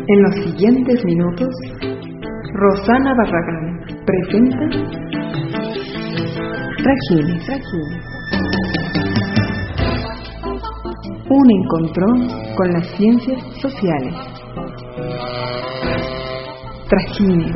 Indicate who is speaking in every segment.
Speaker 1: En los siguientes minutos, Rosana Barragán presenta Trajines. Un encontrón con las ciencias sociales. Trajines.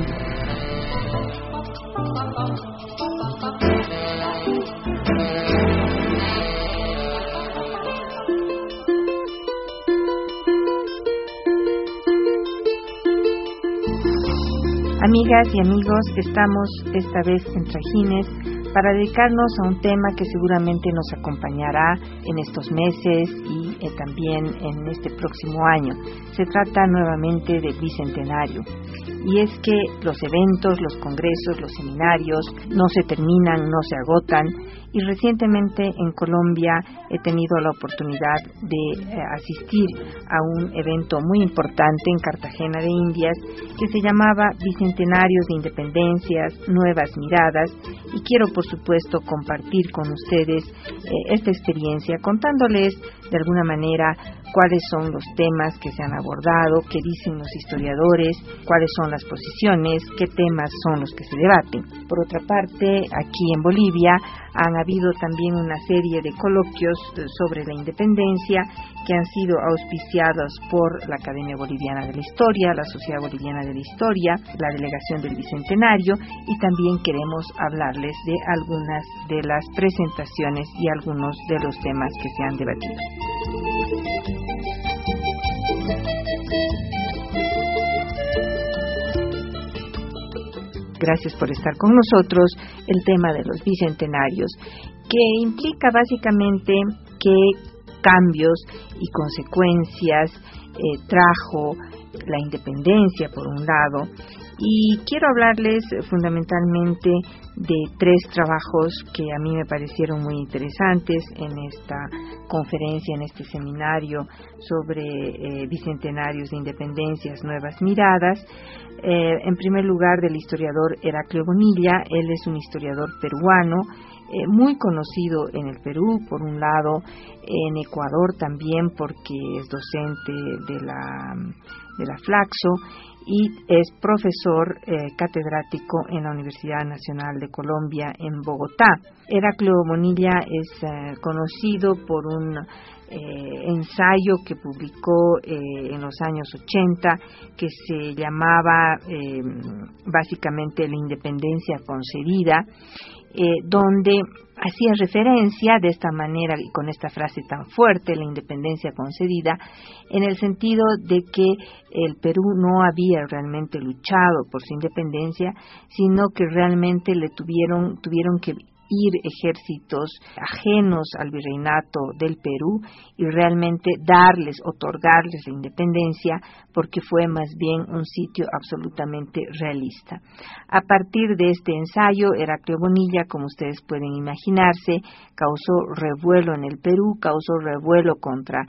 Speaker 2: Amigas y amigos, estamos esta vez en Trajines para dedicarnos a un tema que seguramente nos acompañará en estos meses y también en este próximo año. Se trata nuevamente del Bicentenario. Y es que los eventos, los congresos, los seminarios no se terminan, no se agotan. Y recientemente en Colombia he tenido la oportunidad de asistir a un evento muy importante en Cartagena de Indias que se llamaba Bicentenarios de Independencias, Nuevas Miradas, y quiero por supuesto compartir con ustedes esta experiencia contándoles de alguna manera cuáles son los temas que se han abordado, qué dicen los historiadores, cuáles son las posiciones, qué temas son los que se debaten. Por otra parte, aquí en Bolivia han habido también una serie de coloquios sobre la independencia que han sido auspiciados por la Academia Boliviana de la Historia, la Sociedad Boliviana de la Historia, la Delegación del Bicentenario, y también queremos hablarles de algunas de las presentaciones y algunos de los temas que se han debatido. Gracias por estar con nosotros. El tema de los bicentenarios, que implica básicamente qué cambios y consecuencias trajo la independencia por un lado, y quiero hablarles fundamentalmente de tres trabajos que a mí me parecieron muy interesantes en esta conferencia, en este seminario sobre bicentenarios de independencias, nuevas miradas. En primer lugar, del historiador Heraclio Bonilla. Él es un historiador peruano, muy conocido en el Perú, por un lado, en Ecuador también, porque es docente de la Flaxo, y es profesor catedrático en la Universidad Nacional de Colombia en Bogotá. Heraclio Bonilla es conocido por un ensayo que publicó en los años 80 que se llamaba básicamente La Independencia Concedida, donde hacía referencia de esta manera y con esta frase tan fuerte, la independencia concedida, en el sentido de que el Perú no había realmente luchado por su independencia, sino que realmente tuvieron que ir ejércitos ajenos al virreinato del Perú y realmente otorgarles la independencia, porque fue más bien un sitio absolutamente realista. A partir de este ensayo, Heraclio Bonilla, como ustedes pueden imaginarse, causó revuelo en el Perú, causó revuelo contra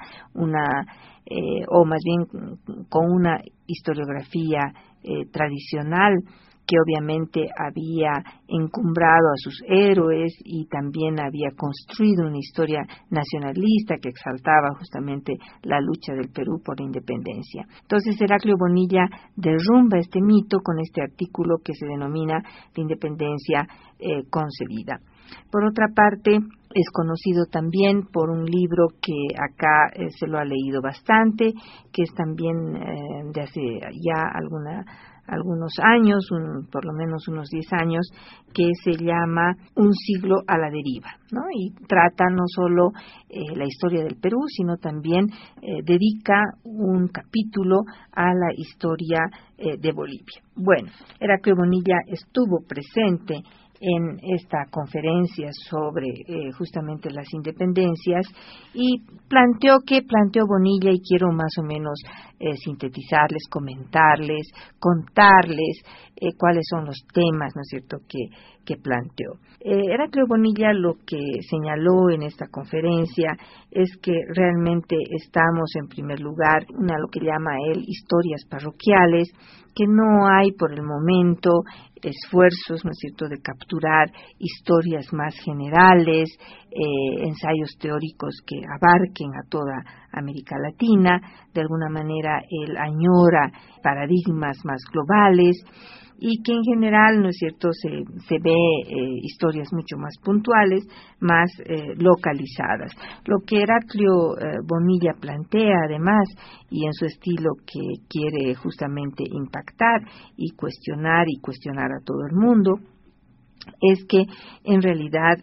Speaker 2: o más bien con una historiografía tradicional, que obviamente había encumbrado a sus héroes y también había construido una historia nacionalista que exaltaba justamente la lucha del Perú por la independencia. Entonces Heraclio Bonilla derrumba este mito con este artículo que se denomina La Independencia Concebida. Por otra parte, es conocido también por un libro que acá se lo ha leído bastante, que es también de hace ya algunos años, por lo menos unos 10 años, que se llama Un siglo a la deriva, ¿no? Y trata no solo la historia del Perú, sino también dedica un capítulo a la historia de Bolivia. Bueno, Heraclio Bonilla estuvo presente en esta conferencia sobre justamente las independencias y planteó Bonilla, y quiero más o menos sintetizarles, comentarles, contarles cuáles son los temas, ¿no es cierto?, que que planteó. Heraclio Bonilla lo que señaló en esta conferencia es que realmente estamos en primer lugar en lo que llama él historias parroquiales, que no hay por el momento esfuerzos, ¿no es cierto?, de capturar historias más generales, ensayos teóricos que abarquen a toda América Latina. De alguna manera él añora paradigmas más globales y que en general, ¿no es cierto?, se ve historias mucho más puntuales, más localizadas. Lo que Heraclio Bonilla plantea además, y en su estilo que quiere justamente impactar y cuestionar a todo el mundo, es que en realidad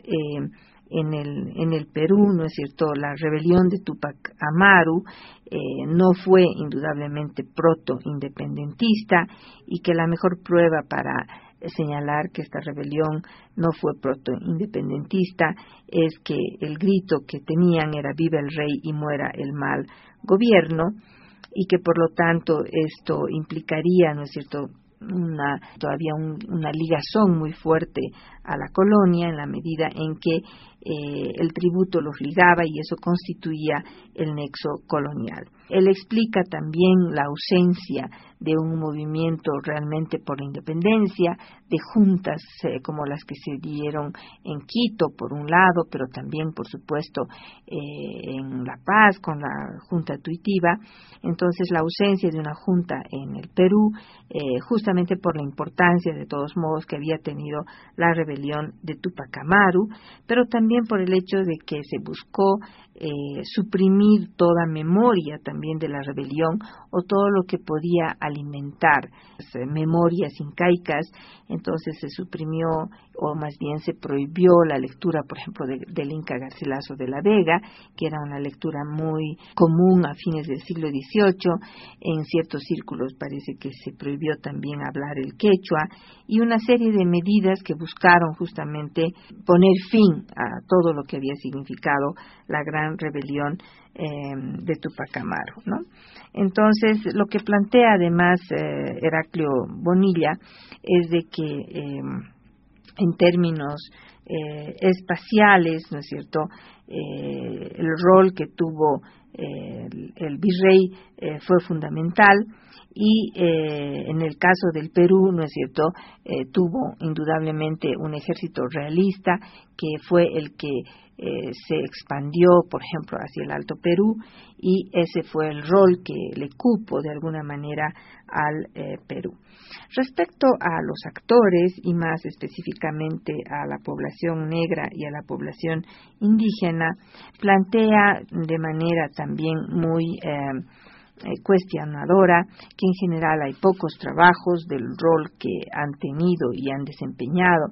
Speaker 2: en el Perú, ¿no es cierto?, la rebelión de Túpac Amaru no fue indudablemente proto-independentista, y que la mejor prueba para señalar que esta rebelión no fue proto-independentista es que el grito que tenían era «Viva el rey y muera el mal gobierno», y que por lo tanto esto implicaría, ¿no es cierto?, todavía una ligazón muy fuerte a la colonia, en la medida en que el tributo los ligaba y eso constituía el nexo colonial. Él explica también la ausencia de un movimiento realmente por la independencia, de juntas como las que se dieron en Quito, por un lado, pero también, por supuesto, en La Paz, con la Junta Tuitiva. Entonces, la ausencia de una junta en el Perú, justamente por la importancia, de todos modos, que había tenido la rebelión de Túpac Amaru, pero también por el hecho de que se buscó suprimir toda memoria también de la rebelión, o todo lo que podía alimentar memorias incaicas. Entonces se suprimió, o más bien se prohibió, la lectura, por ejemplo, del Inca Garcilaso de la Vega, que era una lectura muy común a fines del siglo XVIII. En ciertos círculos parece que se prohibió también hablar el quechua, y una serie de medidas que buscaron justamente poner fin a todo lo que había significado la gran rebelión de Túpac Amaru, ¿no? Entonces, lo que plantea además Heraclio Bonilla es de que en términos espaciales, ¿no es cierto?, el rol que tuvo el virrey fue fundamental, y en el caso del Perú, ¿no es cierto?, tuvo indudablemente un ejército realista que fue el que se expandió, por ejemplo, hacia el Alto Perú, y ese fue el rol que le cupo de alguna manera al Perú. Respecto a los actores, y más específicamente a la población negra y a la población indígena, plantea de manera también muy cuestionadora que en general hay pocos trabajos del rol que han tenido y han desempeñado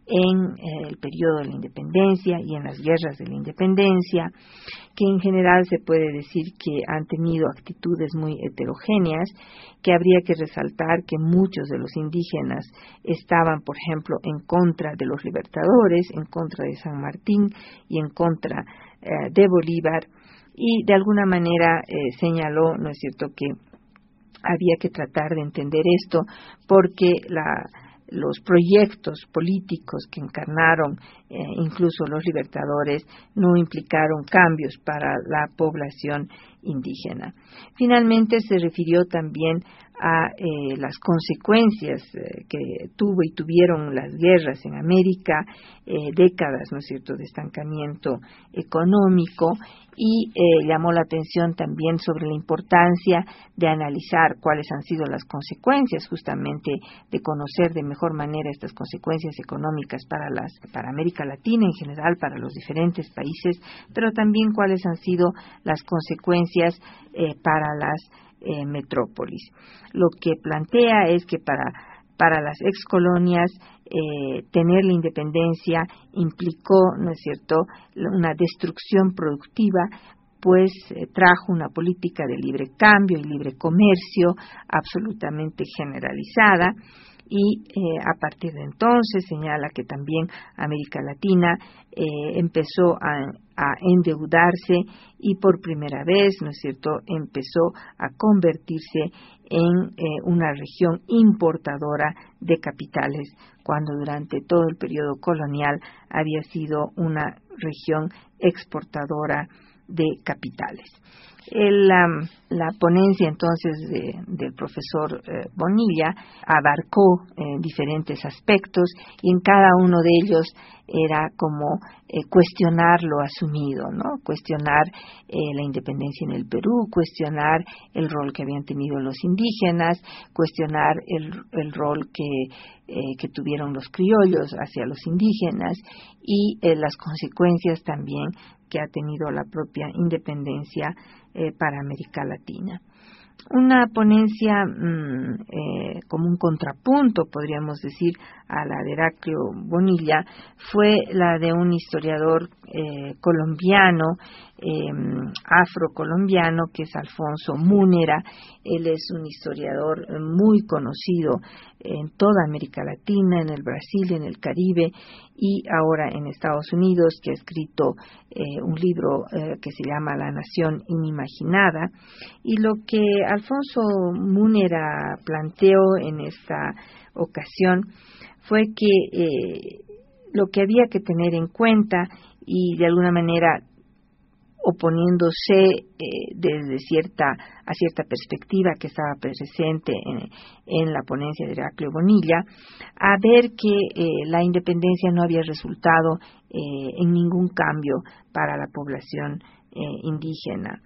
Speaker 2: en el periodo de la independencia y en las guerras de la independencia, que en general se puede decir que han tenido actitudes muy heterogéneas, que habría que resaltar que muchos de los indígenas estaban, por ejemplo, en contra de los libertadores, en contra de San Martín y en contra de Bolívar, y de alguna manera señaló, ¿no es cierto?, que había que tratar de entender esto porque los proyectos políticos que encarnaron incluso los libertadores no implicaron cambios para la población indígena. Finalmente se refirió también a las consecuencias que tuvo y tuvieron las guerras en América, décadas, ¿no es cierto?, de estancamiento económico, y llamó la atención también sobre la importancia de analizar cuáles han sido las consecuencias, justamente de conocer de mejor manera estas consecuencias económicas para América Latina en general, para los diferentes países, pero también cuáles han sido las consecuencias para las metrópolis. Lo que plantea es que para las excolonias tener la independencia implicó, ¿no es cierto?, una destrucción productiva, pues trajo una política de libre cambio y libre comercio absolutamente generalizada, y a partir de entonces señala que también América Latina empezó a endeudarse y por primera vez, ¿no es cierto?, empezó a convertirse en una región importadora de capitales, cuando durante todo el periodo colonial había sido una región exportadora de capitales. La ponencia entonces del profesor Bonilla abarcó diferentes aspectos y en cada uno de ellos era como cuestionar lo asumido, ¿no? Cuestionar la independencia en el Perú, cuestionar el rol que habían tenido los indígenas, cuestionar el rol que tuvieron los criollos hacia los indígenas y las consecuencias también que ha tenido la propia independencia para América Latina. Una ponencia como un contrapunto, podríamos decir, a la de Heraclio Bonilla, fue la de un historiador colombiano, afrocolombiano, que es Alfonso Múnera. Él es un historiador muy conocido en toda América Latina, en el Brasil, en el Caribe y ahora en Estados Unidos, que ha escrito un libro que se llama La Nación Inimaginada. Y lo que Alfonso Múnera planteó en esta ocasión fue que lo que había que tener en cuenta y de alguna manera oponiéndose desde cierta perspectiva que estaba presente en la ponencia de Heraclio Bonilla, a ver que la independencia no había resultado en ningún cambio para la población indígena.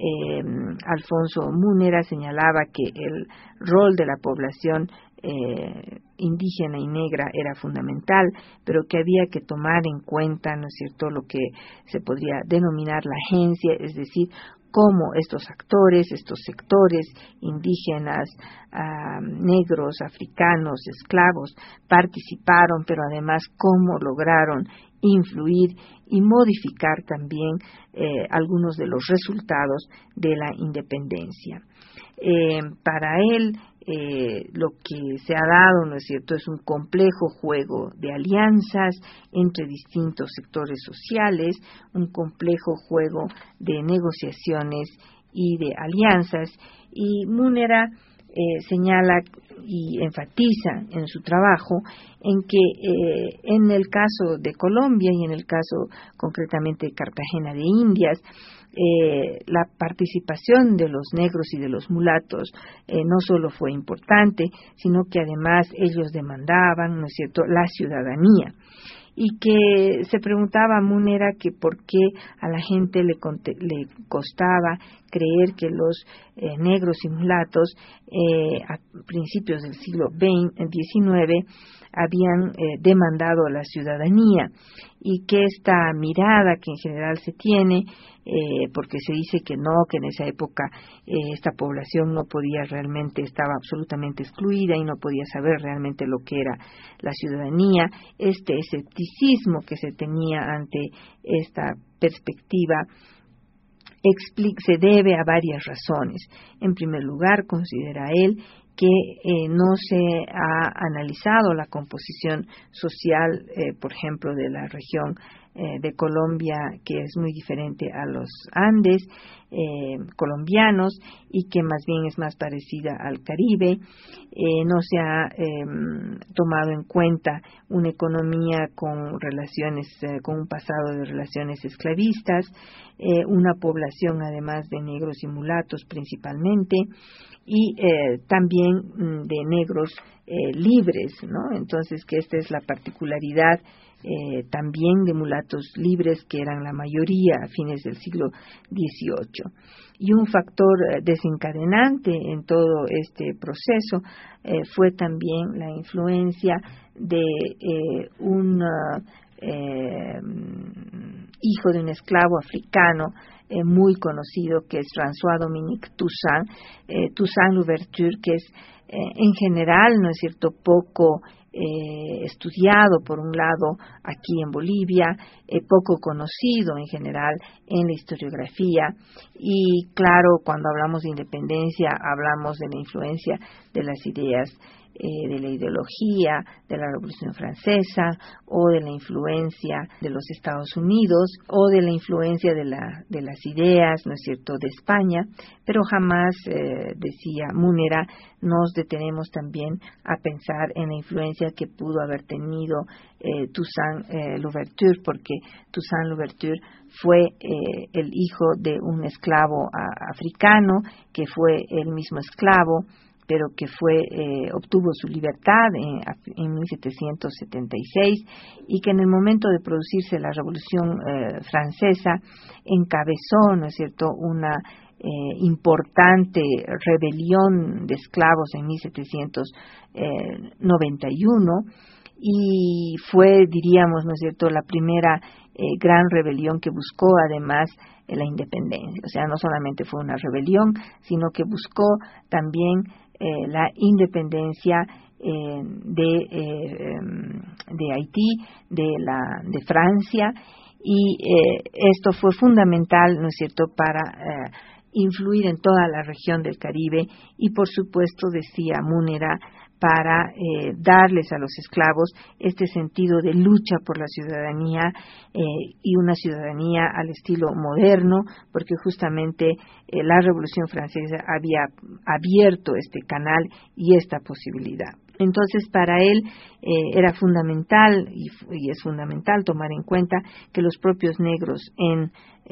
Speaker 2: Alfonso Múnera señalaba que el rol de la población indígena y negra era fundamental, pero que había que tomar en cuenta, ¿no es cierto?, lo que se podría denominar la agencia, es decir, cómo estos actores, estos sectores indígenas, negros, africanos, esclavos, participaron, pero además cómo lograron influir y modificar también algunos de los resultados de la independencia. Para él, lo que se ha dado, ¿no es cierto?, es un complejo juego de alianzas entre distintos sectores sociales, un complejo juego de negociaciones y de alianzas, y Múnera señala y enfatiza en su trabajo en que en el caso de Colombia y en el caso concretamente de Cartagena de Indias, la participación de los negros y de los mulatos no solo fue importante, sino que además ellos demandaban, ¿no es cierto?, la ciudadanía. Y que se preguntaba Múnera que por qué a la gente le costaba creer que los negros y mulatos a principios del siglo XIX habían demandado la ciudadanía, y que esta mirada que en general se tiene, porque se dice que no, que en esa época esta población no podía realmente, estaba absolutamente excluida y no podía saber realmente lo que era la ciudadanía, este escepticismo que se tenía ante esta perspectiva se debe a varias razones. En primer lugar, considera él que no se ha analizado la composición social, por ejemplo, de la región de Colombia, que es muy diferente a los Andes colombianos y que más bien es más parecida al Caribe. No se ha tomado en cuenta una economía con relaciones, con un pasado de relaciones esclavistas, una población además de negros y mulatos principalmente, y también de negros libres, ¿no? Entonces, que esta es la particularidad también de mulatos libres, que eran la mayoría a fines del siglo XVIII. Y un factor desencadenante en todo este proceso fue también la influencia de un hijo de un esclavo africano muy conocido, que es François-Dominique Toussaint Louverture, que es en general, ¿no es cierto?, poco estudiado por un lado aquí en Bolivia, poco conocido en general en la historiografía, y claro, cuando hablamos de independencia hablamos de la influencia de las ideas de la ideología de la Revolución Francesa, o de la influencia de los Estados Unidos, o de la influencia de las ideas, ¿no es cierto?, de España, pero jamás, decía Múnera, nos detenemos también a pensar en la influencia que pudo haber tenido Toussaint Louverture, porque Toussaint Louverture fue el hijo de un esclavo africano, que fue el mismo esclavo, pero que obtuvo su libertad en 1776, y que en el momento de producirse la Revolución Francesa encabezó, ¿no es cierto?, una importante rebelión de esclavos en 1791, y fue, diríamos, ¿no es cierto?, la primera gran rebelión que buscó además la independencia. O sea, no solamente fue una rebelión, sino que buscó también la independencia de Haití, de Francia, y esto fue fundamental, ¿no es cierto?, para influir en toda la región del Caribe, y por supuesto, decía Múnera, para darles a los esclavos este sentido de lucha por la ciudadanía, y una ciudadanía al estilo moderno, porque justamente la Revolución Francesa había abierto este canal y esta posibilidad. Entonces, para él era fundamental, y es fundamental tomar en cuenta que los propios negros en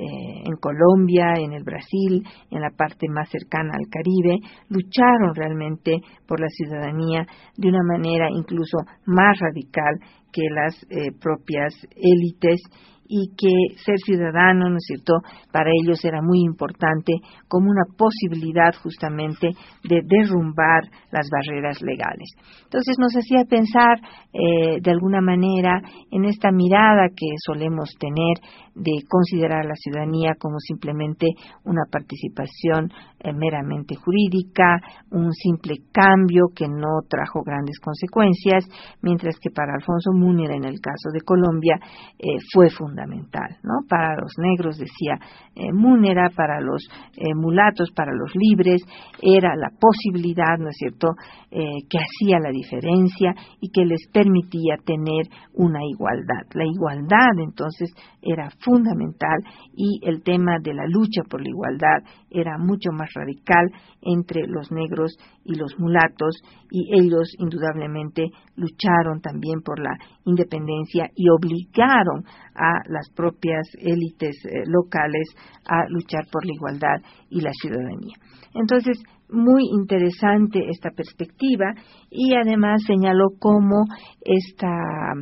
Speaker 2: Colombia, en el Brasil, en la parte más cercana al Caribe, lucharon realmente por la ciudadanía de una manera incluso más radical que las propias élites, y que ser ciudadano, ¿no es cierto?, para ellos era muy importante como una posibilidad justamente de derrumbar las barreras legales. Entonces nos hacía pensar de alguna manera en esta mirada que solemos tener de considerar la ciudadanía como simplemente una participación meramente jurídica, un simple cambio que no trajo grandes consecuencias, mientras que para Alfonso Múnera, en el caso de Colombia, fue fundamental, ¿no? Para los negros, decía Múnera, para los mulatos, para los libres, era la posibilidad, ¿no es cierto?, que hacía la diferencia y que les permitía tener una igualdad. La igualdad, entonces, era fundamental, y el tema de la lucha por la igualdad era mucho más radical entre los negros y los mulatos, y ellos indudablemente lucharon también por la independencia y obligaron a las propias élites locales a luchar por la igualdad y la ciudadanía. Entonces, muy interesante esta perspectiva, y además señaló cómo esta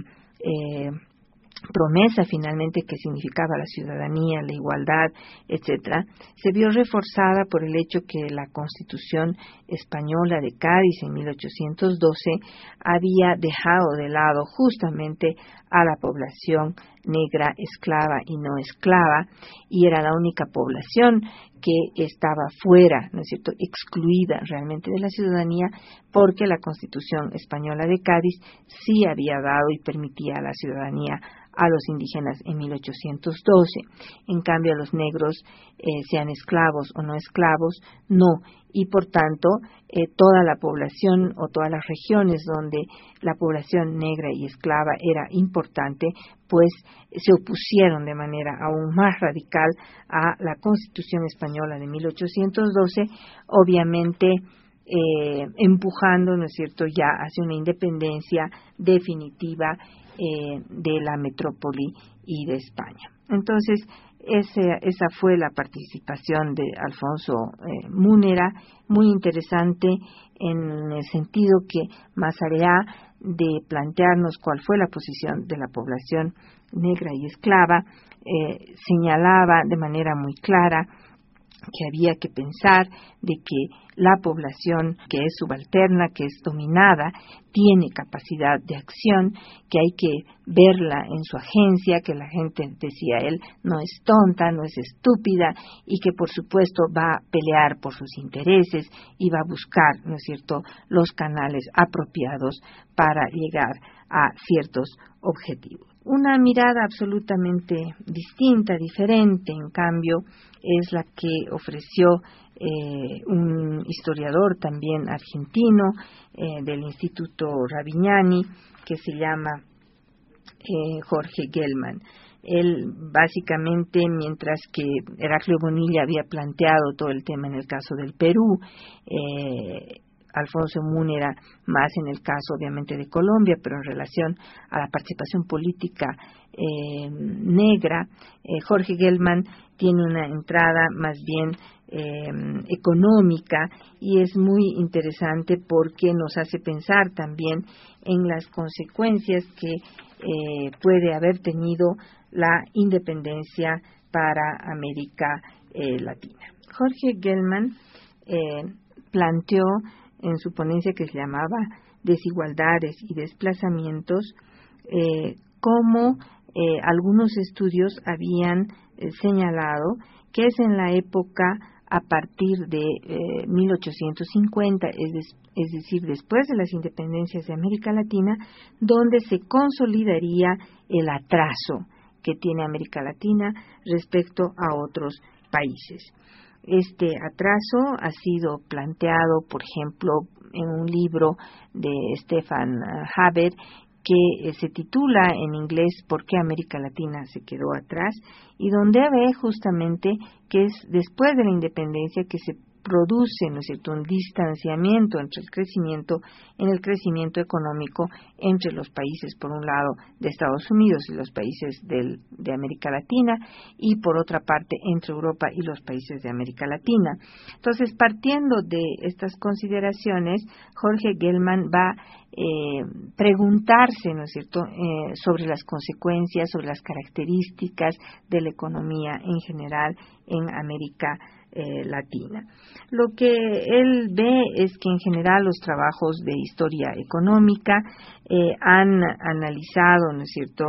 Speaker 2: promesa finalmente que significaba la ciudadanía, la igualdad, etcétera, se vio reforzada por el hecho que la Constitución española de Cádiz en 1812 había dejado de lado justamente a la población negra, esclava y no esclava, y era la única población que estaba fuera, ¿no es cierto?, excluida realmente de la ciudadanía, porque la Constitución española de Cádiz sí había dado y permitía a la ciudadanía a los indígenas en 1812. En cambio, a los negros, sean esclavos o no esclavos, no. Y por tanto, toda la población o todas las regiones donde la población negra y esclava era importante, pues se opusieron de manera aún más radical a la Constitución española de 1812, obviamente empujando, ¿no es cierto?, ya hacia una independencia definitiva de la metrópoli y de España. Entonces, esa fue la participación de Alfonso Múnera, muy interesante en el sentido que, más allá de plantearnos cuál fue la posición de la población negra y esclava, señalaba de manera muy clara que había que pensar de que la población que es subalterna, que es dominada, tiene capacidad de acción, que hay que verla en su agencia, que la gente, decía él, no es tonta, no es estúpida, y que por supuesto va a pelear por sus intereses y va a buscar, ¿no es cierto?, los canales apropiados para llegar a ciertos objetivos. Una mirada absolutamente distinta, diferente, en cambio, es la que ofreció un historiador también argentino del Instituto Ravignani, que se llama Jorge Gelman. Él básicamente, mientras que Heraclio Bonilla había planteado todo el tema en el caso del Perú, Alfonso Múnera más en el caso obviamente de Colombia, pero en relación a la participación política negra, Jorge Gelman tiene una entrada más bien económica, y es muy interesante porque nos hace pensar también en las consecuencias que puede haber tenido la independencia para América Latina. Jorge Gelman planteó en su ponencia, que se llamaba Desigualdades y Desplazamientos, cómo algunos estudios habían señalado que es en la época a partir de 1850, es decir, después de las independencias de América Latina, donde se consolidaría el atraso que tiene América Latina respecto a otros países. Este atraso ha sido planteado, por ejemplo, en un libro de Stefan Haber, que se titula en inglés ¿Por qué América Latina se quedó atrás?, y donde ve justamente que es después de la independencia que se produce, ¿no es cierto?, un distanciamiento entre el crecimiento económico entre los países, por un lado, de Estados Unidos y los países de América Latina, y por otra parte, entre Europa y los países de América Latina. Entonces, partiendo de estas consideraciones, Jorge Gelman va preguntarse, ¿no es cierto?, sobre las consecuencias, sobre las características de la economía en general en América Latina. Lo que él ve es que en general los trabajos de historia económica han analizado, ¿no es cierto?,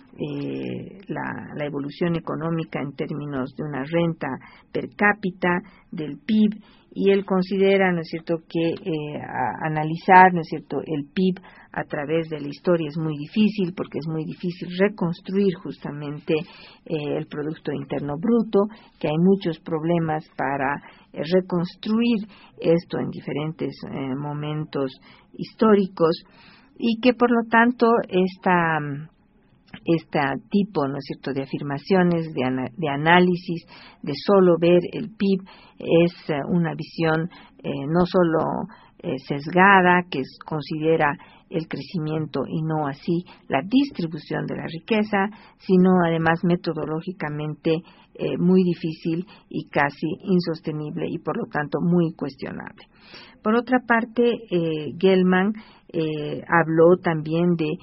Speaker 2: la evolución económica en términos de una renta per cápita, del PIB, y él considera, ¿no es cierto?, que analizar, ¿no es cierto?, el PIB a través de la historia es muy difícil, porque es muy difícil reconstruir justamente el Producto Interno Bruto, que hay muchos problemas para reconstruir esto en diferentes momentos históricos, y que por lo tanto este tipo, ¿no es cierto?, de afirmaciones, de análisis, de solo ver el PIB, es una visión no solo sesgada, que considera el crecimiento y no así la distribución de la riqueza, sino además metodológicamente muy difícil y casi insostenible, y por lo tanto muy cuestionable. Por otra parte, Gelman habló también de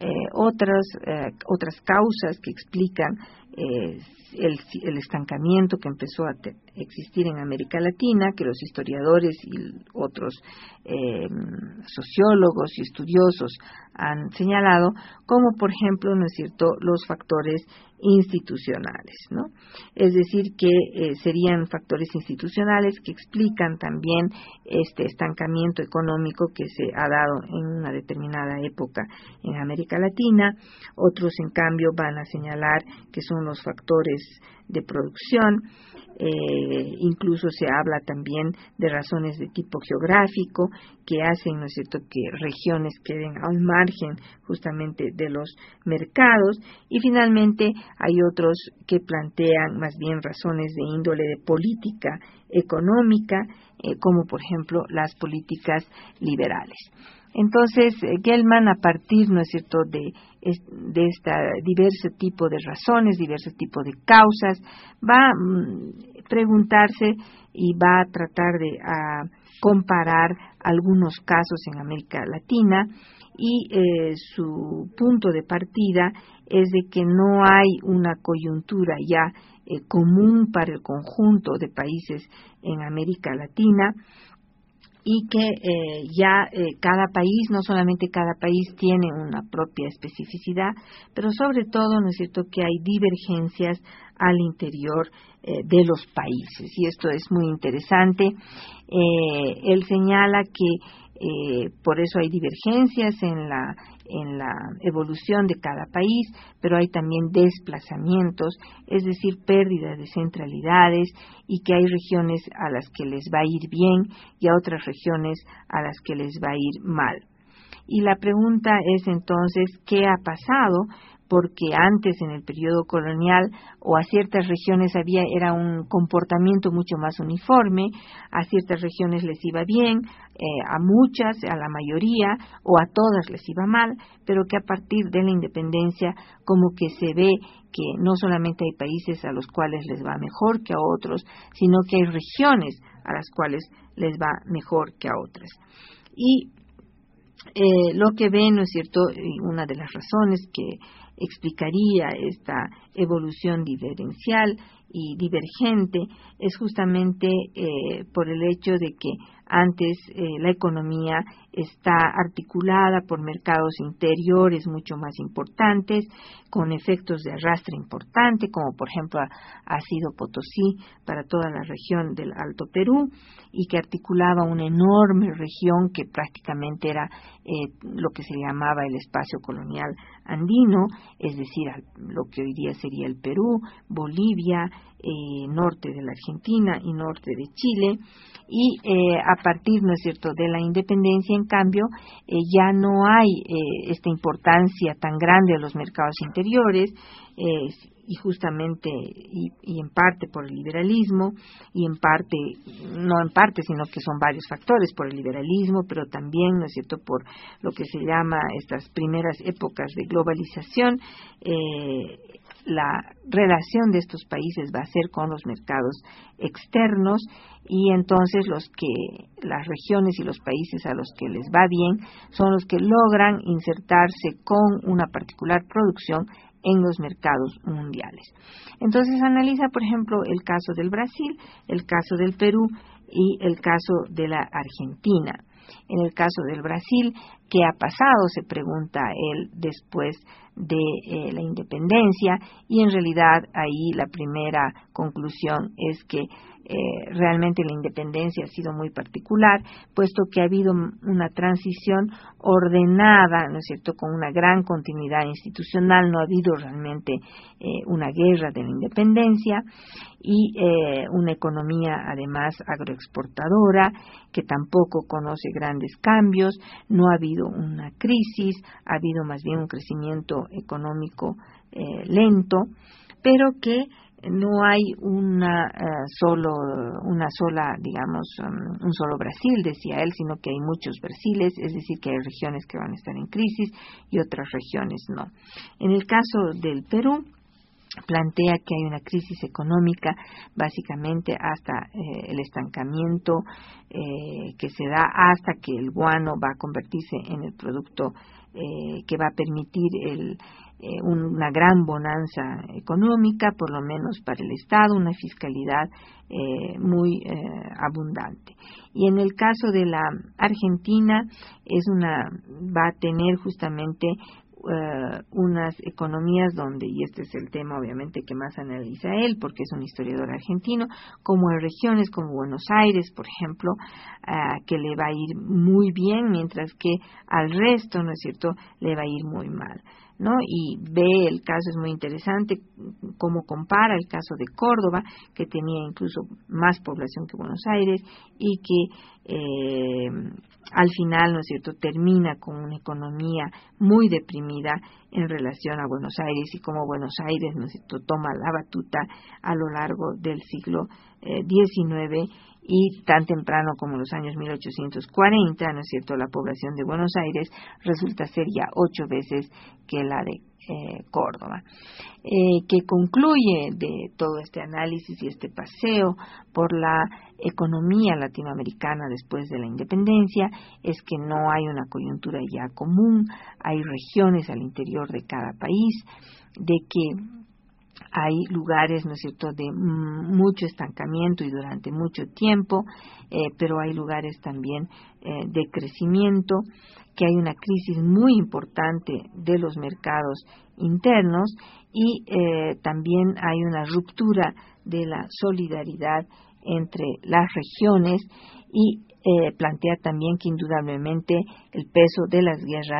Speaker 2: otras causas que explican el estancamiento que empezó a existir en América Latina, que los historiadores y otros sociólogos y estudiosos han señalado, como por ejemplo, ¿no es cierto?, los factores institucionales, ¿no? Es decir, que serían factores institucionales que explican también este estancamiento económico que se ha dado en una determinada época en América Latina. Otros, en cambio, van a señalar que son los factores de producción. Incluso se habla también de razones de tipo geográfico que hacen, ¿no es cierto?, que regiones queden al margen justamente de los mercados, y finalmente hay otros que plantean más bien razones de índole de política económica, como por ejemplo las políticas liberales. Entonces, Gelman, a partir, ¿no es cierto?, de este diverso tipo de razones, diverso tipo de causas, va a preguntarse y va a tratar de comparar algunos casos en América Latina, y su punto de partida es de que no hay una coyuntura ya común para el conjunto de países en América Latina, y que cada país, no solamente cada país tiene una propia especificidad, pero sobre todo, ¿no es cierto?, que hay divergencias al interior de los países, y esto es muy interesante. Él señala que por eso hay divergencias en la en la evolución de cada país, pero hay también desplazamientos, es decir, pérdida de centralidades, y que hay regiones a las que les va a ir bien y a otras regiones a las que les va a ir mal. Y la pregunta es entonces, ¿qué ha pasado? Porque antes, en el periodo colonial, o a ciertas regiones era un comportamiento mucho más uniforme, a ciertas regiones les iba bien, a muchas, a la mayoría, o a todas les iba mal, pero que a partir de la independencia como que se ve que no solamente hay países a los cuales les va mejor que a otros, sino que hay regiones a las cuales les va mejor que a otras. Y lo que ven, ¿no es cierto?, una de las razones que explicaría esta evolución diferencial y divergente es justamente por el hecho de que antes la economía está articulada por mercados interiores mucho más importantes, con efectos de arrastre importante, como por ejemplo ha sido Potosí para toda la región del Alto Perú, y que articulaba una enorme región que prácticamente era lo que se llamaba el espacio colonial andino, es decir, lo que hoy día sería el Perú, Bolivia, norte de la Argentina y norte de Chile, y a partir, ¿no es cierto?, de la independencia, en cambio, ya no hay esta importancia tan grande de los mercados interiores, y justamente, y en parte por el liberalismo, y en parte, no en parte, sino que son varios factores, por el liberalismo, pero también, ¿no es cierto?, por lo que se llama estas primeras épocas de globalización. La relación de estos países va a ser con los mercados externos, y entonces las regiones y los países a los que les va bien son los que logran insertarse con una particular producción en los mercados mundiales. Entonces analiza, por ejemplo, el caso del Brasil, el caso del Perú y el caso de la Argentina. En el caso del Brasil, ¿qué ha pasado?, se pregunta él, después de la independencia, y en realidad ahí la primera conclusión es que realmente la independencia ha sido muy particular, puesto que ha habido una transición ordenada, ¿no es cierto?, con una gran continuidad institucional, no ha habido realmente una guerra de la independencia, y una economía además agroexportadora que tampoco conoce grandes cambios, no ha habido una crisis, ha habido más bien un crecimiento económico lento, pero que no hay un solo Brasil, decía él, sino que hay muchos Brasiles, es decir, que hay regiones que van a estar en crisis y otras regiones no. En el caso del Perú, plantea que hay una crisis económica básicamente hasta el estancamiento que se da hasta que el guano va a convertirse en el producto que va a permitir una gran bonanza económica, por lo menos para el Estado, una fiscalidad muy abundante. Y en el caso de la Argentina va a tener justamente unas economías donde, y este es el tema obviamente que más analiza él, porque es un historiador argentino, como en regiones como Buenos Aires, por ejemplo, que le va a ir muy bien, mientras que al resto, ¿no es cierto?, le va a ir muy mal, ¿no? Y ve el caso, es muy interesante, cómo compara el caso de Córdoba, que tenía incluso más población que Buenos Aires, y que al final, ¿no es cierto?, termina con una economía muy deprimida en relación a Buenos Aires, y cómo Buenos Aires, ¿no es cierto?, toma la batuta a lo largo del siglo XIX, y tan temprano como los años 1840, ¿no es cierto?, la población de Buenos Aires resulta ser ya 8 veces que la de Córdoba. Que concluye de todo este análisis y este paseo por la economía latinoamericana después de la independencia es que no hay una coyuntura ya común, hay regiones al interior de cada país, de que hay lugares, ¿no es cierto?, de mucho estancamiento y durante mucho tiempo, pero hay lugares también de crecimiento, que hay una crisis muy importante de los mercados internos, y también hay una ruptura de la solidaridad entre las regiones, y plantea también que indudablemente el peso de las guerras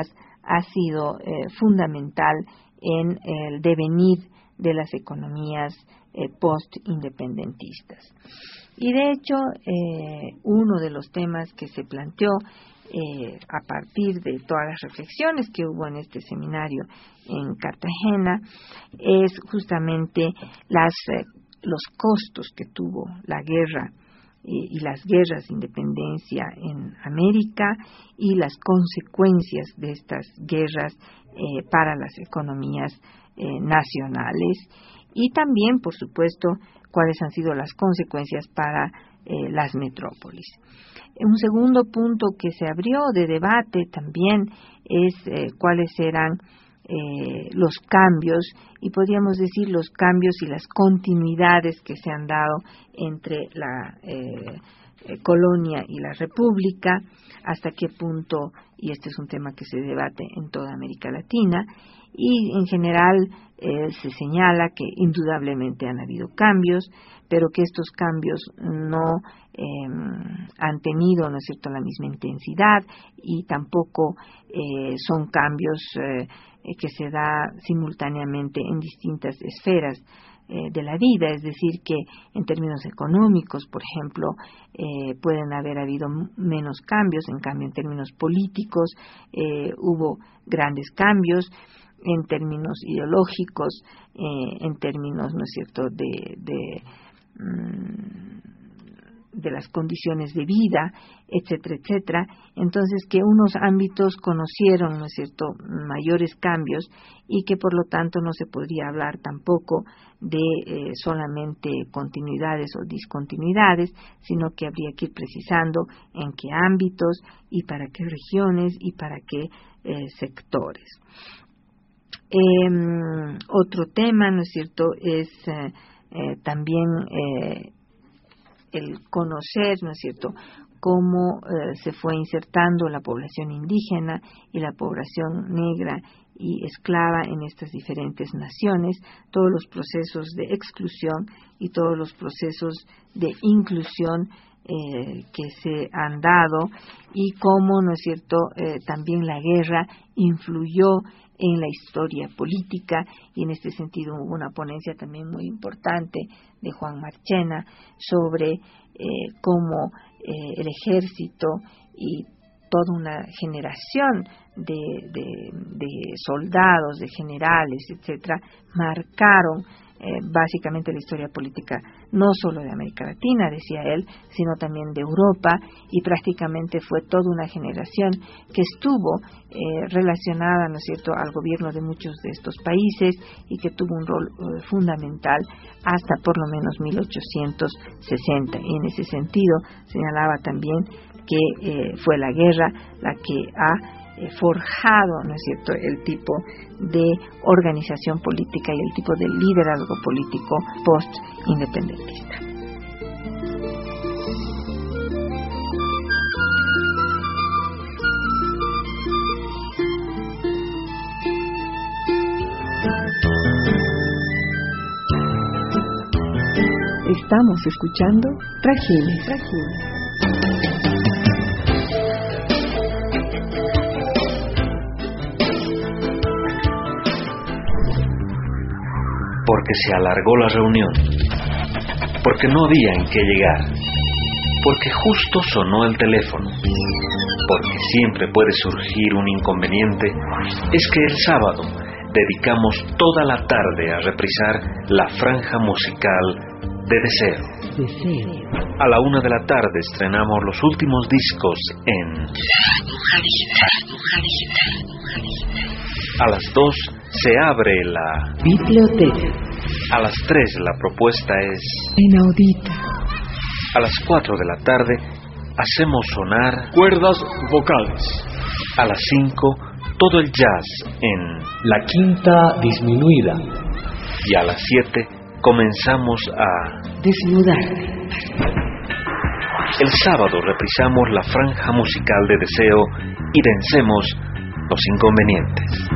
Speaker 2: ha sido fundamental en el devenir de las economías post-independentistas. Y de hecho, uno de los temas que se planteó a partir de todas las reflexiones que hubo en este seminario en Cartagena es justamente los costos que tuvo la guerra y las guerras de independencia en América y las consecuencias de estas guerras para las economías nacionales y también, por supuesto, cuáles han sido las consecuencias para las metrópolis. Un segundo punto que se abrió de debate también es cuáles eran los cambios, y podríamos decir los cambios y las continuidades que se han dado entre la colonia y la república, hasta qué punto, y este es un tema que se debate en toda América Latina, y en general se señala que indudablemente han habido cambios, pero que estos cambios no han tenido, ¿no es cierto?, la misma intensidad y tampoco son cambios que se da simultáneamente en distintas esferas de la vida, es decir, que en términos económicos, por ejemplo, pueden haber habido menos cambios, en cambio en términos políticos hubo grandes cambios, en términos ideológicos, en términos, ¿no es cierto?, de las condiciones de vida, etcétera, etcétera. Entonces, que unos ámbitos conocieron, ¿no es cierto?, mayores cambios y que por lo tanto no se podría hablar tampoco de solamente continuidades o discontinuidades, sino que habría que ir precisando en qué ámbitos y para qué regiones y para qué sectores. Otro tema, ¿no es cierto?, es también el conocer, ¿no es cierto?, cómo se fue insertando la población indígena y la población negra y esclava en estas diferentes naciones, todos los procesos de exclusión y todos los procesos de inclusión que se han dado y cómo, ¿no es cierto?, también la guerra influyó en la historia política, y en este sentido hubo una ponencia también muy importante de Juan Marchena sobre cómo el ejército y toda una generación de soldados, de generales, etcétera, marcaron básicamente la historia política no solo de América Latina, decía él, sino también de Europa, y prácticamente fue toda una generación que estuvo relacionada, ¿no es cierto?, al gobierno de muchos de estos países y que tuvo un rol fundamental hasta por lo menos 1860. Y en ese sentido señalaba también que fue la guerra la que ha forjado, ¿no es cierto?, el tipo de organización política y el tipo de liderazgo político post-independentista.
Speaker 1: Estamos escuchando Tragines.
Speaker 3: Porque se alargó la reunión, porque no había en qué llegar, porque justo sonó el teléfono, porque siempre puede surgir un inconveniente, es que el sábado dedicamos toda la tarde a reprisar la franja musical de Deseo. A la 1 de la tarde estrenamos los últimos discos en A las 2 se abre la
Speaker 1: biblioteca.
Speaker 3: A las 3 la propuesta es
Speaker 1: Inaudita.
Speaker 3: A las 4 de la tarde hacemos sonar
Speaker 4: cuerdas vocales.
Speaker 3: A las 5 todo el jazz en
Speaker 4: La quinta disminuida.
Speaker 3: Y a las 7 comenzamos a
Speaker 1: desnudarte.
Speaker 3: El sábado reprisamos la franja musical de Deseo y vencemos los inconvenientes.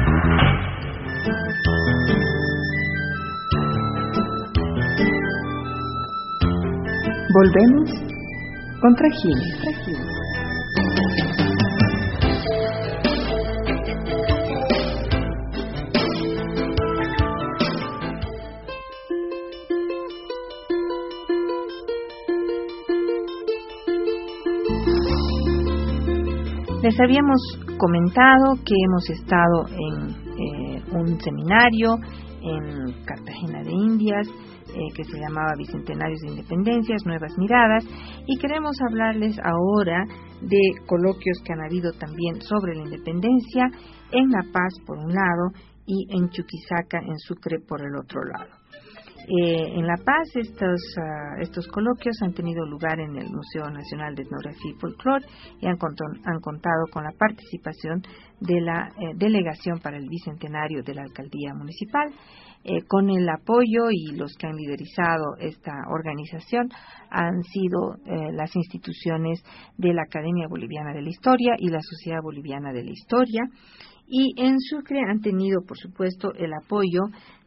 Speaker 1: Volvemos con Tragines.
Speaker 2: Les habíamos comentado que hemos estado en un seminario en Cartagena de Indias que se llamaba Bicentenarios de Independencias, Nuevas Miradas, y queremos hablarles ahora de coloquios que han habido también sobre la independencia en La Paz por un lado y en Chuquisaca, en Sucre, por el otro lado. En La Paz estos coloquios han tenido lugar en el Museo Nacional de Etnografía y Folclore y han contado con la participación de la Delegación para el Bicentenario de la Alcaldía Municipal, con el apoyo, y los que han liderizado esta organización han sido las instituciones de la Academia Boliviana de la Historia y la Sociedad Boliviana de la Historia. Y en Sucre han tenido, por supuesto, el apoyo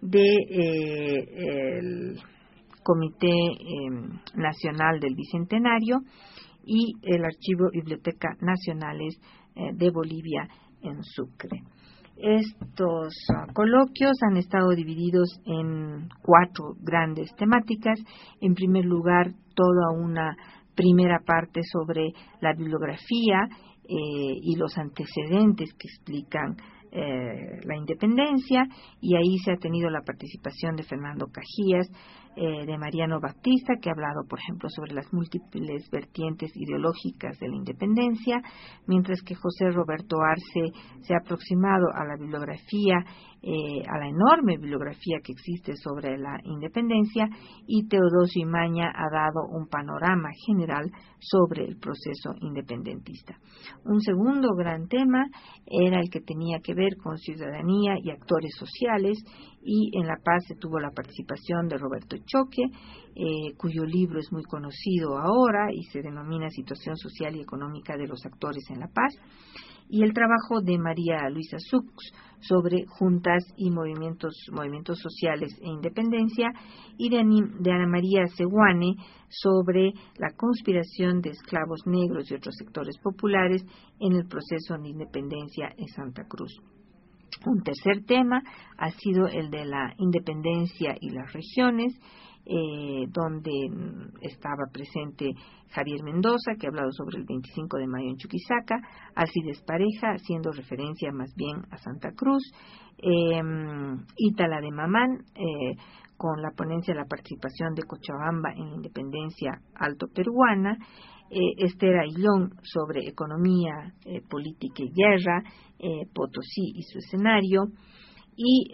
Speaker 2: del Comité Nacional del Bicentenario y el Archivo y Biblioteca Nacionales de Bolivia en Sucre. Estos coloquios han estado divididos en 4 grandes temáticas. En primer lugar, toda una primera parte sobre la bibliografía y los antecedentes que explican la independencia, y ahí se ha tenido la participación de Fernando Cajías, de Mariano Baptista, que ha hablado, por ejemplo, sobre las múltiples vertientes ideológicas de la independencia, mientras que José Roberto Arce se ha aproximado a la bibliografía, a la enorme bibliografía que existe sobre la independencia, y Teodosio Imaña ha dado un panorama general sobre el proceso independentista. Un segundo gran tema era el que tenía que ver con ciudadanía y actores sociales, y en La Paz se tuvo la participación de Roberto Choque, cuyo libro es muy conocido ahora y se denomina Situación Social y Económica de los Actores en La Paz, y el trabajo de María Luisa Sux sobre juntas y movimientos sociales e independencia, y de Ana María Seguane sobre la conspiración de esclavos negros y otros sectores populares en el proceso de independencia en Santa Cruz. Un tercer tema ha sido el de la independencia y las regiones, donde estaba presente Javier Mendoza, que ha hablado sobre el 25 de mayo en Chuquisaca, Alcides Pareja, haciendo referencia más bien a Santa Cruz, Ítala de Mamán, con la ponencia de la participación de Cochabamba en la independencia alto peruana, Esther Aillón sobre economía, política y guerra, Potosí y su escenario, y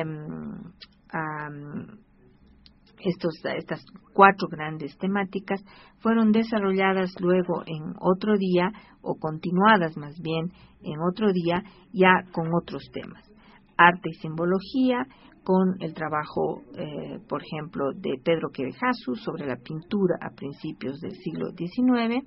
Speaker 2: estas 4 grandes temáticas fueron desarrolladas luego en otro día, o continuadas más bien en otro día, ya con otros temas. Arte y simbología, con el trabajo, por ejemplo, de Pedro Quevejasu sobre la pintura a principios del siglo XIX,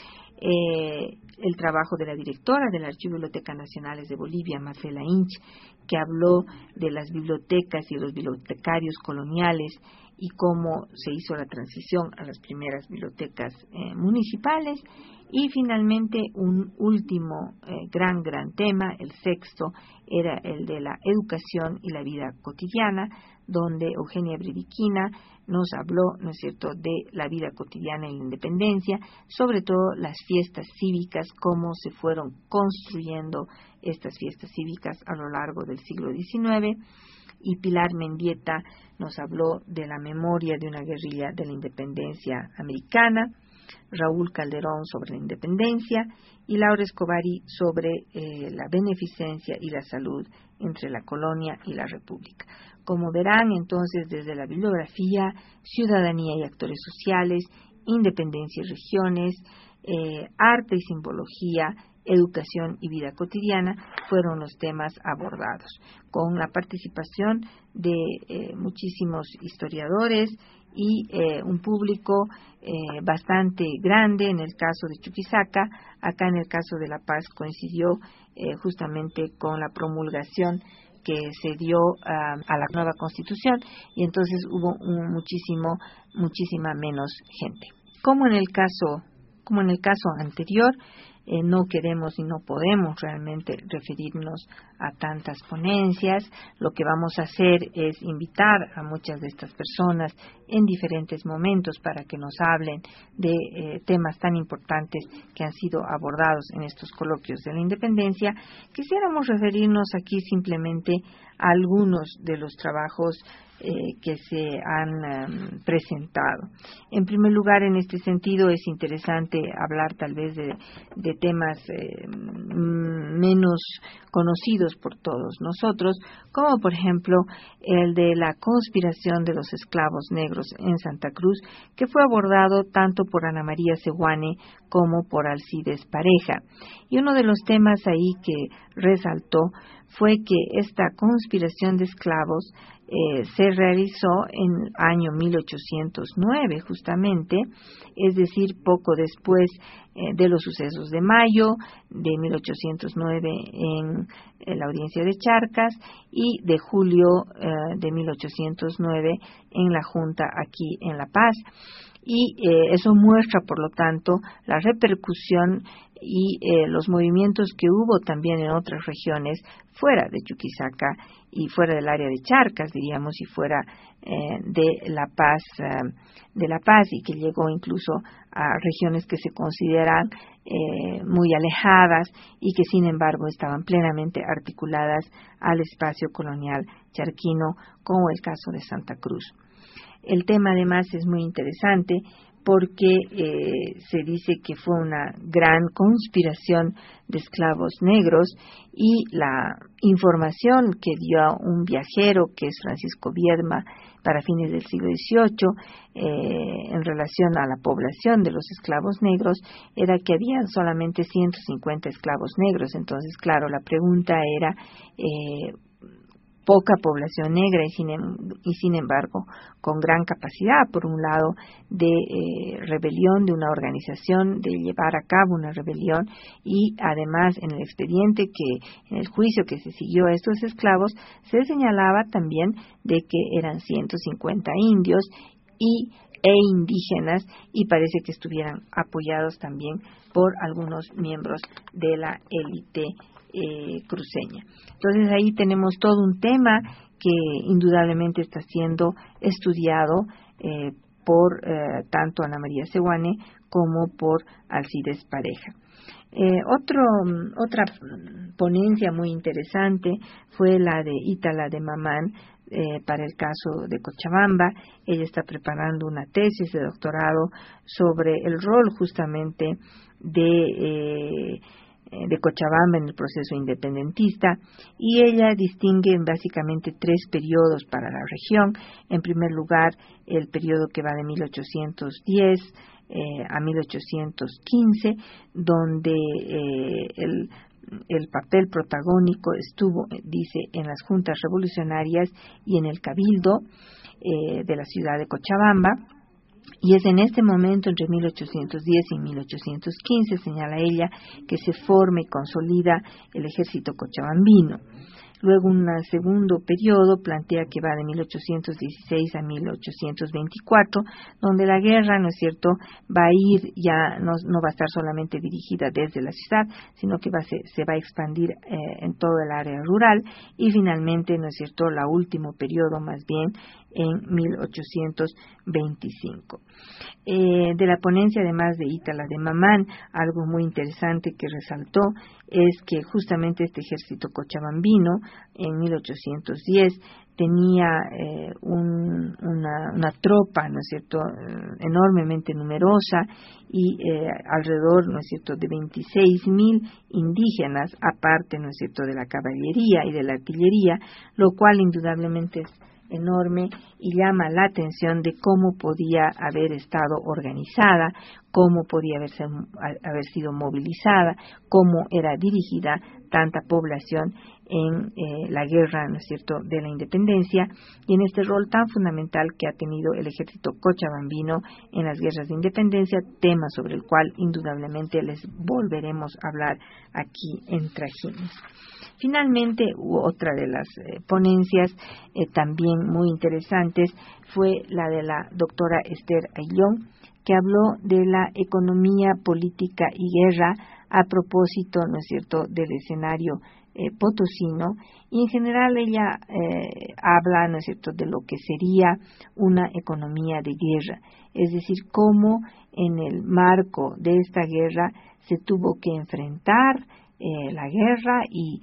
Speaker 2: el trabajo de la directora del Archivo y Biblioteca Nacionales de Bolivia, Marcela Inch, que habló de las bibliotecas y los bibliotecarios coloniales y cómo se hizo la transición a las primeras bibliotecas municipales. Y finalmente un último gran tema, el sexto, era el de la educación y la vida cotidiana, donde Eugenia Briviquina nos habló, ¿no es cierto?, de la vida cotidiana en la independencia, sobre todo las fiestas cívicas, cómo se fueron construyendo estas fiestas cívicas a lo largo del siglo XIX. Y Pilar Mendieta nos habló de la memoria de una guerrilla de la independencia americana, Raúl Calderón sobre la independencia y Laura Escobari sobre la beneficencia y la salud entre la colonia y la república. Como verán, entonces, desde la bibliografía, ciudadanía y actores sociales, independencia y regiones, arte y simbología, educación y vida cotidiana fueron los temas abordados, con la participación de muchísimos historiadores y un público bastante grande en el caso de Chuquisaca. Acá en el caso de La Paz coincidió justamente con la promulgación que se dio a la nueva Constitución, y entonces hubo muchísima menos gente. Como en el caso anterior, no queremos y no podemos realmente referirnos a tantas ponencias. Lo que vamos a hacer es invitar a muchas de estas personas en diferentes momentos para que nos hablen de temas tan importantes que han sido abordados en estos coloquios de la independencia. Quisiéramos referirnos aquí simplemente a algunos de los trabajos que se han presentado. En primer lugar, en este sentido, es interesante hablar tal vez de temas menos conocidos por todos nosotros, como por ejemplo el de la conspiración de los esclavos negros en Santa Cruz, que fue abordado tanto por Ana María Sehuane como por Alcides Pareja. Y uno de los temas ahí que resaltó fue que esta conspiración de esclavos se realizó en el año 1809, justamente, es decir, poco después de los sucesos de mayo de 1809 en la audiencia de Charcas y de julio de 1809 en la Junta aquí en La Paz. Y eso muestra, por lo tanto, la repercusión y los movimientos que hubo también en otras regiones fuera de Chuquisaca y fuera del área de Charcas, diríamos, y fuera de La Paz, y que llegó incluso a regiones que se consideran muy alejadas y que sin embargo estaban plenamente articuladas al espacio colonial charquino, como el caso de Santa Cruz. El tema además es muy interesante porque se dice que fue una gran conspiración de esclavos negros, y la información que dio un viajero que es Francisco Viedma para fines del siglo XVIII en relación a la población de los esclavos negros era que habían solamente 150 esclavos negros. Entonces, claro, la pregunta era poca población negra y sin embargo con gran capacidad, por un lado, de rebelión de una organización, de llevar a cabo una rebelión, y además en el expediente en el juicio que se siguió a estos esclavos, se señalaba también de que eran 150 indios e indígenas, y parece que estuvieran apoyados también por algunos miembros de la élite cruceña. Entonces ahí tenemos todo un tema que indudablemente está siendo estudiado por tanto Ana María Sehuane como por Alcides Pareja. Otra ponencia muy interesante fue la de Ítala de Mamán para el caso de Cochabamba. Ella está preparando una tesis de doctorado sobre el rol justamente de Cochabamba en el proceso independentista, y ella distingue básicamente 3 periodos para la región. En primer lugar, el periodo que va de 1810 a 1815, donde el papel protagónico estuvo, dice, en las juntas revolucionarias y en el cabildo de la ciudad de Cochabamba. Y es en este momento, entre 1810 y 1815, señala ella, que se forma y consolida el ejército cochabambino. Luego, un segundo periodo plantea que va de 1816 a 1824, donde la guerra, ¿no es cierto?, va a ir, ya no va a estar solamente dirigida desde la ciudad, sino que se va a expandir en todo el área rural. Y finalmente, ¿no es cierto?, el último periodo más bien en 1825. De la ponencia, además de Ítala de Mamán, algo muy interesante que resaltó es que justamente este ejército cochabambino en 1810 tenía una tropa, ¿no es cierto?, enormemente numerosa, y alrededor, ¿no es cierto?, de 26,000 indígenas, aparte, ¿no es cierto?, de la caballería y de la artillería, lo cual indudablemente es enorme y llama la atención de cómo podía haber estado organizada, cómo podía haber sido movilizada, cómo era dirigida tanta población en la guerra, ¿no es cierto?, de la independencia, y en este rol tan fundamental que ha tenido el ejército cochabambino en las guerras de independencia, tema sobre el cual indudablemente les volveremos a hablar aquí en Trajines. Finalmente, otra de las ponencias también muy interesantes fue la de la doctora Esther Ayllón, que habló de la economía, política y guerra a propósito, ¿no es cierto?, del escenario potosino, y en general ella habla, ¿no es cierto?, de lo que sería una economía de guerra, es decir, cómo en el marco de esta guerra se tuvo que enfrentar la guerra y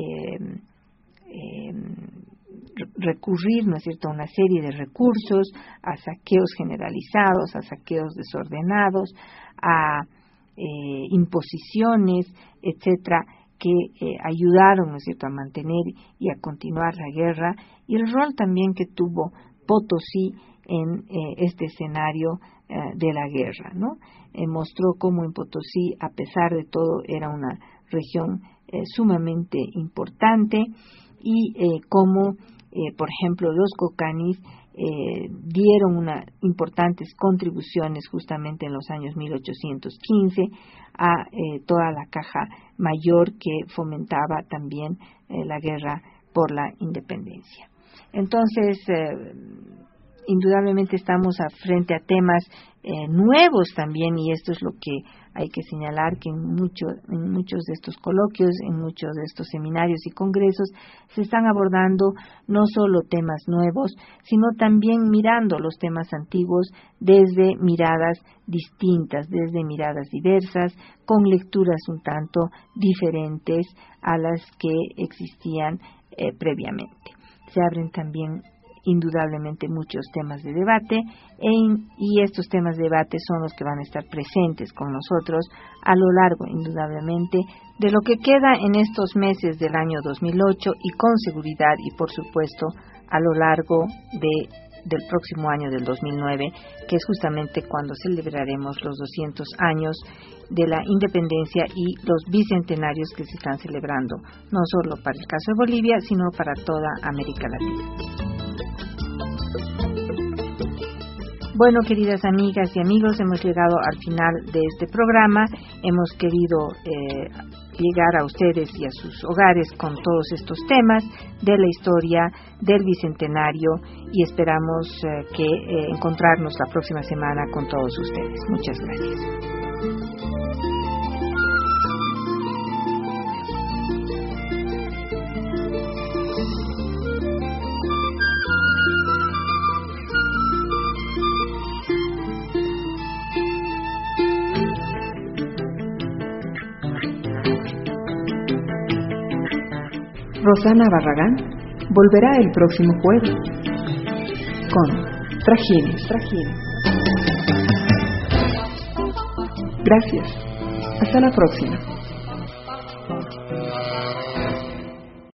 Speaker 2: recurrir, ¿no es cierto?, a una serie de recursos, a saqueos generalizados, a saqueos desordenados, a imposiciones, etcétera, que ayudaron, ¿no es cierto?, a mantener y a continuar la guerra, y el rol también que tuvo Potosí en este escenario de la guerra, ¿no? Mostró cómo en Potosí, a pesar de todo, era una región sumamente importante, y cómo, por ejemplo, los cocanis dieron importantes contribuciones justamente en los años 1815 a toda la caja mayor que fomentaba también la guerra por la independencia. Entonces, indudablemente estamos frente a temas nuevos también, y esto es lo que hay que señalar, que en muchos de estos coloquios, en muchos de estos seminarios y congresos se están abordando no solo temas nuevos, sino también mirando los temas antiguos desde miradas distintas, desde miradas diversas, con lecturas un tanto diferentes a las que existían previamente. Se abren también indudablemente muchos temas de debate, y estos temas de debate son los que van a estar presentes con nosotros a lo largo, indudablemente, de lo que queda en estos meses del año 2008, y con seguridad y por supuesto a lo largo del próximo año del 2009, que es justamente cuando celebraremos los 200 años de la independencia y los bicentenarios que se están celebrando, no solo para el caso de Bolivia, sino para toda América Latina. Bueno, queridas amigas y amigos, hemos llegado al final de este programa. Hemos querido llegar a ustedes y a sus hogares con todos estos temas de la historia del Bicentenario, y esperamos encontrarnos la próxima semana con todos ustedes. Muchas gracias.
Speaker 1: Rosana Barragán volverá el próximo jueves con Trajines. Gracias. Hasta la próxima.